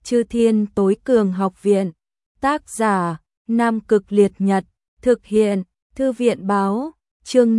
Chư Thiên Tối Cường Học Viện. Tác giả: Nam Cực Liệt Nhật. Thực hiện: Thư viện báo. Chương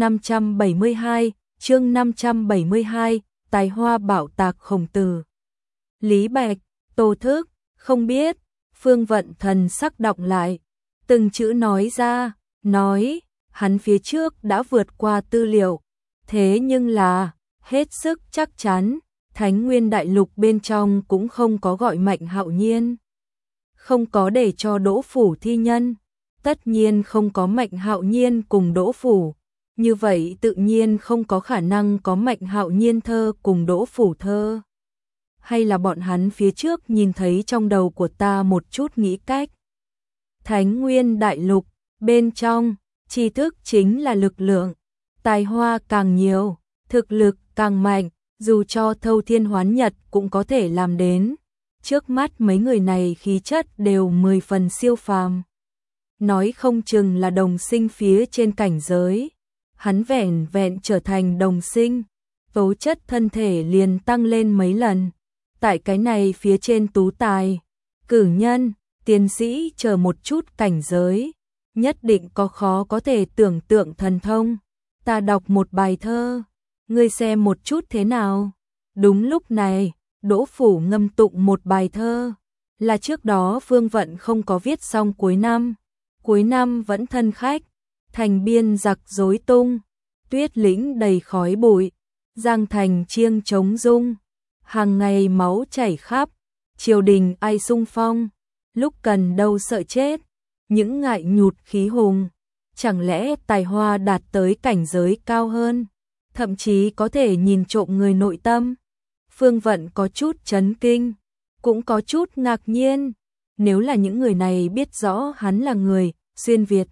572, Tài Hoa Bảo Tạc Khổng Tử. Lý Bạch, Tô Thức, không biết. Phương Vận thần sắc đọng lại, từng chữ nói ra, nói, hắn phía trước đã vượt qua tư liệu, thế nhưng là, hết sức chắc chắn, Thánh Nguyên Đại Lục bên trong cũng không có gọi Mạnh Hạo Nhiên. Không có để cho Đỗ Phủ thi nhân, tất nhiên không có Mạnh Hạo Nhiên cùng Đỗ Phủ, như vậy tự nhiên không có khả năng có Mạnh Hạo Nhiên thơ cùng Đỗ Phủ thơ. Hay là bọn hắn phía trước nhìn thấy trong đầu của ta một chút nghĩ cách. Thánh Nguyên Đại Lục, bên trong, tri thức chính là lực lượng, tài hoa càng nhiều, thực lực càng mạnh, dù cho thâu thiên hoán nhật cũng có thể làm đến. Trước mắt mấy người này khí chất đều 10 phần siêu phàm. Nói không chừng là đồng sinh phía trên cảnh giới. Hắn vẹn vẹn trở thành đồng sinh, tố chất thân thể liền tăng lên mấy lần. Tại cái này phía trên tú tài, cử nhân, tiến sĩ chờ một chút cảnh giới, nhất định có khó có thể tưởng tượng thần thông. Ta đọc một bài thơ, ngươi xem một chút thế nào. Đúng lúc này, Đỗ Phủ ngâm tụng một bài thơ, là trước đó Phương Vận không có viết xong cuối năm vẫn thân khách, thành biên giặc rối tung, tuyết lĩnh đầy khói bụi, giang thành chiêng trống rung, hàng ngày máu chảy khắp, triều đình ai xung phong, lúc cần đâu sợ chết, những ngại nhụt khí hùng, chẳng lẽ tài hoa đạt tới cảnh giới cao hơn, thậm chí có thể nhìn trộm người nội tâm. Phương Vận có chút chấn kinh, cũng có chút ngạc nhiên, nếu là những người này biết rõ hắn là người xuyên Việt,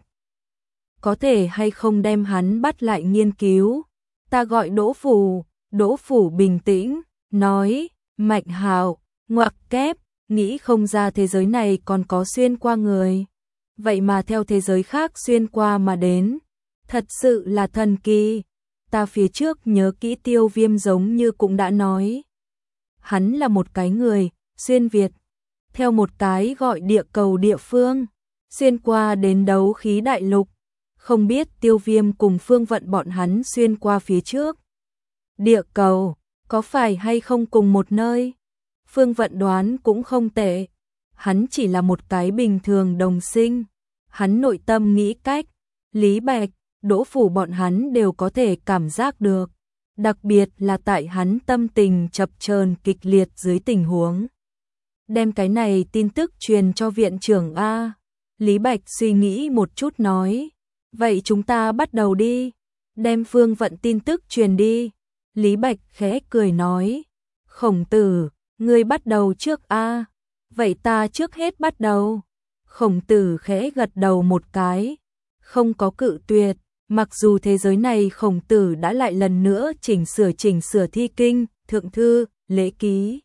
có thể hay không đem hắn bắt lại nghiên cứu. Ta gọi Đỗ Phủ. Đỗ Phủ bình tĩnh, nói, Mạnh Hạo, ngoặc kép, nghĩ không ra thế giới này còn có xuyên qua người. Vậy mà theo thế giới khác xuyên qua mà đến, thật sự là thần kỳ. Ta phía trước nhớ kỹ Tiêu Viêm giống như cũng đã nói. Hắn là một cái người, xuyên Việt, theo một cái gọi địa cầu địa phương, xuyên qua đến đấu khí đại lục. Không biết Tiêu Viêm cùng Phương Vận bọn hắn xuyên qua phía trước địa cầu, có phải hay không cùng một nơi? Phương Vận đoán cũng không tệ. Hắn chỉ là một cái bình thường đồng sinh. Hắn nội tâm nghĩ cách, Lý Bạch, Đỗ Phủ bọn hắn đều có thể cảm giác được. Đặc biệt là tại hắn tâm tình chập chờn kịch liệt dưới tình huống. Đem cái này tin tức truyền cho viện trưởng A. Lý Bạch suy nghĩ một chút nói. Vậy chúng ta bắt đầu đi. Đem Phương Vận tin tức truyền đi. Lý Bạch khẽ cười nói. Khổng Tử, ngươi bắt đầu trước A. Vậy ta trước hết bắt đầu. Khổng Tử khẽ gật đầu một cái. Không có cự tuyệt. Mặc dù thế giới này Khổng Tử đã lại lần nữa chỉnh sửa thi kinh, thượng thư, lễ ký,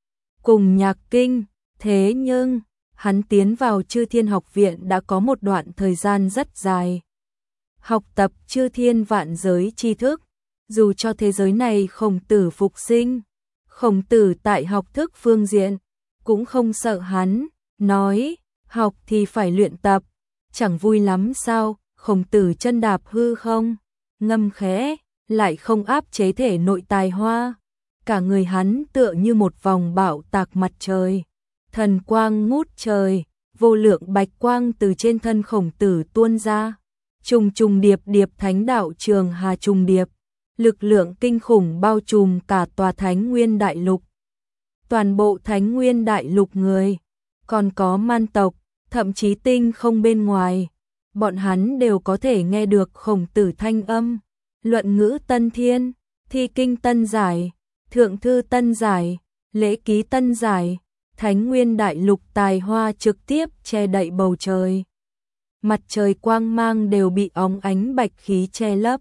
cùng nhạc kinh, thế nhưng hắn tiến vào Chư Thiên Học Viện đã có một đoạn thời gian rất dài. Học tập chư thiên vạn giới tri thức, dù cho thế giới này Khổng Tử phục sinh, Khổng Tử tại học thức phương diện cũng không sợ hắn, nói, học thì phải luyện tập, chẳng vui lắm sao? Khổng Tử chân đạp hư không, ngâm khẽ, lại không áp chế thể nội tài hoa. Cả người hắn tựa như một vòng bão tạc mặt trời. Thần quang ngút trời, vô lượng bạch quang từ trên thân Khổng Tử tuôn ra. Trùng trùng điệp điệp thánh đạo trường hà trùng điệp. Lực lượng kinh khủng bao trùm cả tòa Thánh Nguyên Đại Lục. Toàn bộ Thánh Nguyên Đại Lục người, còn có man tộc, thậm chí tinh không bên ngoài. Bọn hắn đều có thể nghe được Khổng Tử thanh âm, luận ngữ tân thiên, thi kinh tân giải, thượng thư tân giải, lễ ký tân giải, Thánh Nguyên Đại Lục tài hoa trực tiếp che đậy bầu trời. Mặt trời quang mang đều bị óng ánh bạch khí che lấp.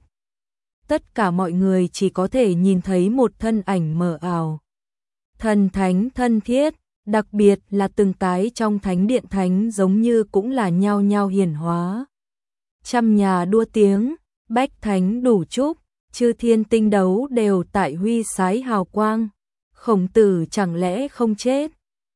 Tất cả mọi người chỉ có thể nhìn thấy một thân ảnh mờ ảo. Thần thánh thân thiết, đặc biệt là từng cái trong thánh điện thánh giống như cũng là nhao nhao hiển hóa. Trăm nhà đua tiếng, bách thánh đủ chúc, chư thiên tinh đấu đều tại huy sái hào quang. Khổng Tử chẳng lẽ không chết?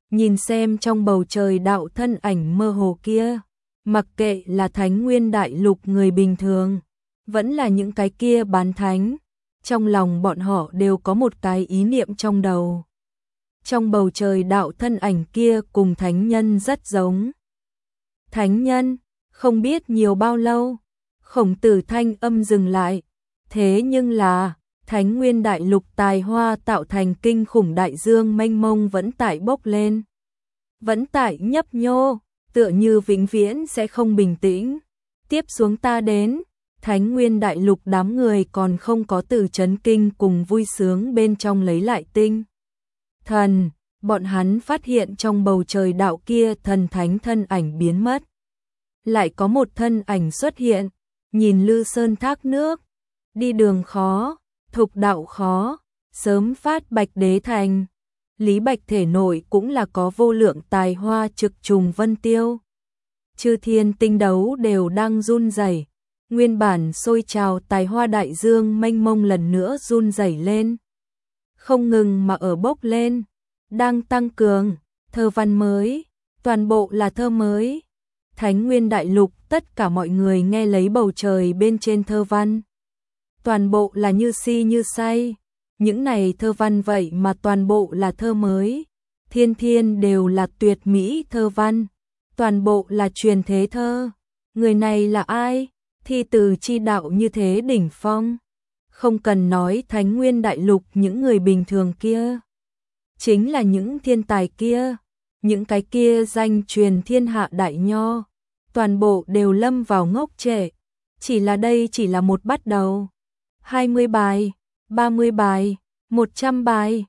nhìn xem trong bầu trời đạo thân ảnh mơ hồ kia, mặc kệ là Thánh Nguyên Đại Lục người bình thường, vẫn là những cái kia bán thánh, trong lòng bọn họ đều có một cái ý niệm trong đầu. Trong bầu trời đạo thân ảnh kia cùng thánh nhân rất giống. Thánh nhân, không biết nhiều bao lâu, Khổng Tử thanh âm dừng lại, thế nhưng là Thánh Nguyên Đại Lục tài hoa tạo thành kinh khủng đại dương mênh mông vẫn tại bốc lên, vẫn tại nhấp nhô, tựa như vĩnh viễn sẽ không bình tĩnh. Tiếp xuống ta đến, Thánh Nguyên Đại Lục đám người còn không có từ chấn kinh cùng vui sướng bên trong lấy lại tinh thần, bọn hắn phát hiện trong bầu trời đạo kia thần thánh thân ảnh biến mất. Lại có một thân ảnh xuất hiện, nhìn Lư Sơn thác nước, đi đường khó, thục đạo khó, sớm phát Bạch Đế thành. Lý Bạch thể nội cũng là có vô lượng tài hoa trực trùng vân tiêu. Chư thiên tinh đấu đều đang run rẩy, nguyên bản sôi trào tài hoa đại dương mênh mông lần nữa run rẩy lên. Không ngừng mà ở bốc lên, đang tăng cường, thơ văn mới, toàn bộ là thơ mới. Thánh Nguyên Đại Lục tất cả mọi người nghe lấy bầu trời bên trên thơ văn. Toàn bộ là như si như say, những này thơ văn vậy mà toàn bộ là thơ mới. Thiên thiên đều là tuyệt mỹ thơ văn, toàn bộ là truyền thế thơ. Người này là ai? Thi từ chi đạo như thế đỉnh phong. Không cần nói Thánh Nguyên Đại Lục những người bình thường kia, chính là những thiên tài kia, những cái kia danh truyền thiên hạ đại nho, toàn bộ đều lâm vào ngốc trệ. Chỉ là đây chỉ là một bắt đầu. 20 bài, 30 bài, 100 bài,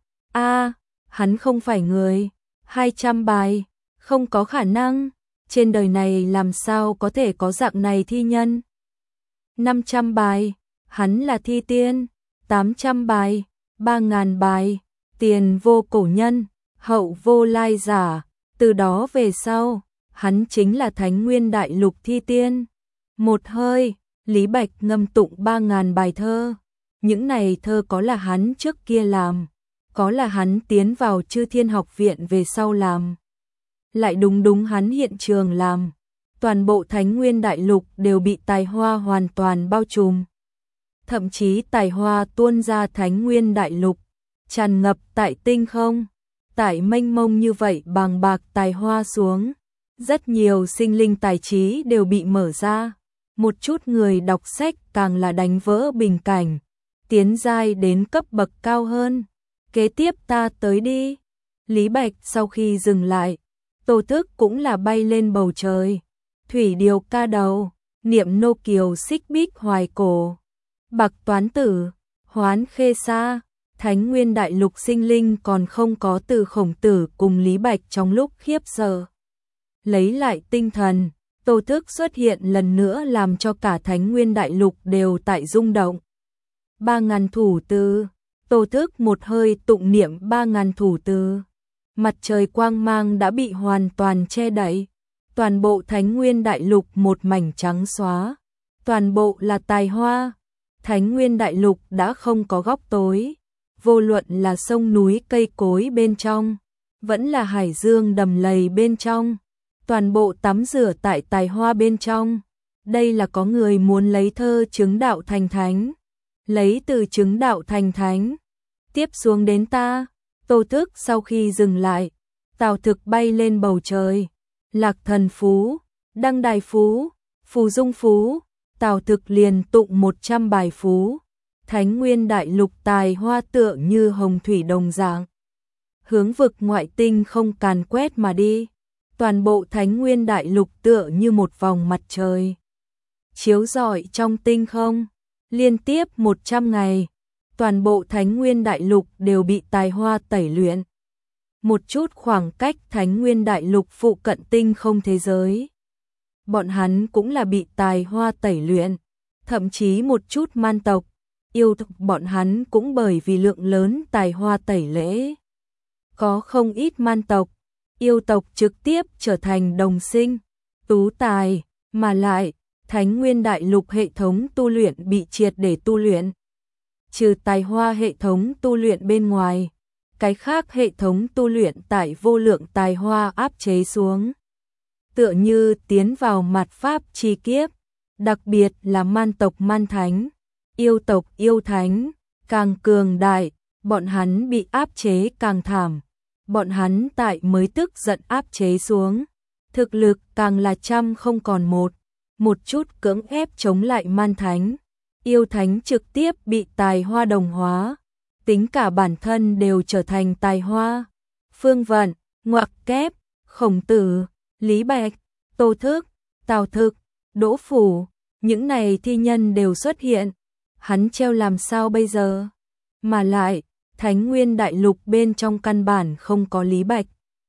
hắn không phải người. 200 bài, không có khả năng, trên đời này làm sao có thể có dạng này thi nhân. 500 bài, hắn là thi tiên. 800 bài, 3000 bài, tiền vô cổ nhân, hậu vô lai giả. Từ đó về sau, hắn chính là Thánh Nguyên Đại Lục thi tiên. Một hơi, Lý Bạch ngâm tụng 3000 bài thơ. Những này thơ có là hắn trước kia làm, có là hắn tiến vào Chư Thiên Học Viện về sau làm, lại đúng hắn hiện trường làm. Toàn bộ Thánh Nguyên Đại Lục đều bị tài hoa hoàn toàn bao trùm. Thậm chí tài hoa tuôn ra Thánh Nguyên Đại Lục, tràn ngập tại tinh không, tại mênh mông như vậy bàng bạc tài hoa xuống. Rất nhiều sinh linh tài trí đều bị mở ra. Một chút người đọc sách càng là đánh vỡ bình cảnh, tiến giai đến cấp bậc cao hơn. Kế tiếp ta tới đi. Lý Bạch sau khi dừng lại, Tô Thức cũng là bay lên bầu trời. Thủy điều ca đầu, niệm nô kiều xích bích hoài cổ. Bạc toán tử, hoán khê xa. Thánh Nguyên Đại Lục sinh linh còn không có từ Khổng Tử cùng Lý Bạch trong lúc khiếp sợ lấy lại tinh thần. Tô Thức xuất hiện lần nữa làm cho cả Thánh Nguyên Đại Lục đều tại rung động. 3000 thủ từ, Tô Thức một hơi tụng niệm 3000 thủ từ. Mặt trời quang mang đã bị hoàn toàn che đậy. Toàn bộ Thánh Nguyên Đại Lục một mảnh trắng xóa. Toàn bộ là tài hoa. Thánh Nguyên Đại Lục đã không có góc tối. Vô luận là sông núi cây cối bên trong, vẫn là hải dương đầm lầy bên trong, toàn bộ tắm rửa tại tài hoa bên trong. Đây là có người muốn lấy thơ chứng đạo thành thánh, lấy từ chứng đạo thành thánh. Tiếp xuống đến ta. Tô Thức sau khi dừng lại, Tào Thực bay lên bầu trời. Lạc Thần Phú, Đăng Đài Phú, Phù Dung Phú, Tào Thực liền tụng 100 bài phú. Thánh Nguyên Đại Lục tài hoa tựa như hồng thủy đồng dạng, hướng vực ngoại tinh không càn quét mà đi. Toàn bộ Thánh Nguyên Đại Lục tựa như một vòng mặt trời, chiếu rọi trong tinh không. Liên tiếp 100 ngày, toàn bộ Thánh Nguyên Đại Lục đều bị tài hoa tẩy luyện. Một chút khoảng cách Thánh Nguyên Đại Lục phụ cận tinh không thế giới, bọn hắn cũng là bị tài hoa tẩy luyện. Thậm chí một chút man tộc, yêu tộc bọn hắn cũng bởi vì lượng lớn tài hoa tẩy lễ. Có không ít man tộc, yêu tộc trực tiếp trở thành đồng sinh, tú tài, mà lại, Thánh Nguyên Đại Lục hệ thống tu luyện bị triệt để tu luyện. Trừ tài hoa hệ thống tu luyện bên ngoài, cái khác hệ thống tu luyện tại vô lượng tài hoa áp chế xuống. Tựa như tiến vào mạt pháp chi kiếp, đặc biệt là man tộc man thánh, yêu tộc yêu thánh, càng cường đại, bọn hắn bị áp chế càng thảm. Bọn hắn tại mới tức giận áp chế xuống, thực lực càng là trăm không còn một chút cưỡng ép chống lại man thánh. Yêu thánh trực tiếp bị tài hoa đồng hóa, tính cả bản thân đều trở thành tài hoa. Phương Vận, ngoặc kép, Khổng Tử, Lý Bạch, Tô Thức, Tào Thực, Đỗ Phủ, những này thi nhân đều xuất hiện. Hắn treo làm sao bây giờ? Mà lại, Thánh Nguyên Đại Lục bên trong căn bản không có Lý Bạch,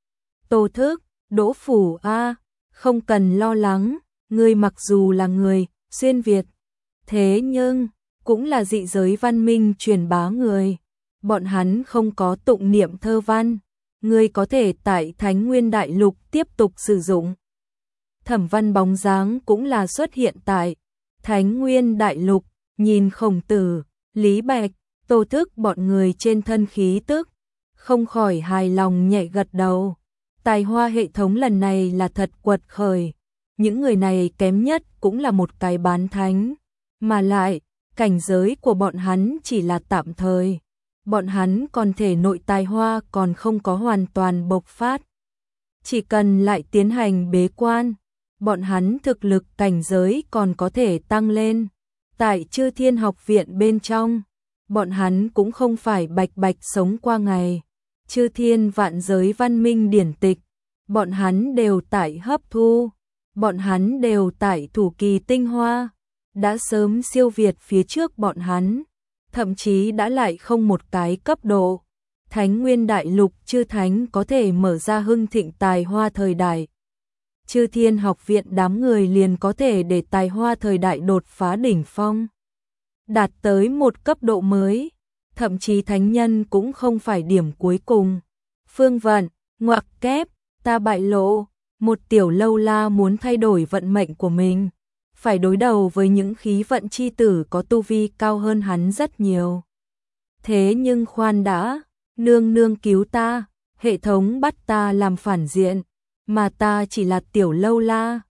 Tô Thức, Đỗ Phủ a, không cần lo lắng, ngươi mặc dù là người xuyên Việt, thế nhưng cũng là dị giới văn minh truyền bá người, bọn hắn không có tụng niệm thơ văn, ngươi có thể tại Thánh Nguyên Đại Lục tiếp tục sử dụng. Thẩm Văn bóng dáng cũng là xuất hiện tại Thánh Nguyên Đại Lục, nhìn Khổng Tử, Lý Bạch, Tô Thức bọn người trên thân khí tức, không khỏi hài lòng nhẹ gật đầu. Tài hoa hệ thống lần này là thật quật khởi, những người này kém nhất cũng là một cái bán thánh, mà lại, cảnh giới của bọn hắn chỉ là tạm thời, bọn hắn còn thể nội tài hoa còn không có hoàn toàn bộc phát. Chỉ cần lại tiến hành bế quan, bọn hắn thực lực cảnh giới còn có thể tăng lên. Tại Chư Thiên Học Viện bên trong, bọn hắn cũng không phải bạch bạch sống qua ngày. Chư Thiên vạn giới văn minh điển tịch, bọn hắn đều tại hấp thu, bọn hắn đều tại thủ kỳ tinh hoa, đã sớm siêu việt phía trước bọn hắn, thậm chí đã lại không một cái cấp độ. Thánh Nguyên Đại Lục chư thánh có thể mở ra hưng thịnh tài hoa thời đại. Chư Thiên Học Viện đám người liền có thể để tài hoa thời đại đột phá đỉnh phong, đạt tới một cấp độ mới, thậm chí thánh nhân cũng không phải điểm cuối cùng. Phương Vận, ngoặc kép, ta bại lộ, một tiểu lâu la muốn thay đổi vận mệnh của mình, phải đối đầu với những khí vận chi tử có tu vi cao hơn hắn rất nhiều. Thế nhưng khoan đã, nương nương cứu ta, hệ thống bắt ta làm phản diện, mà ta chỉ là tiểu lâu la,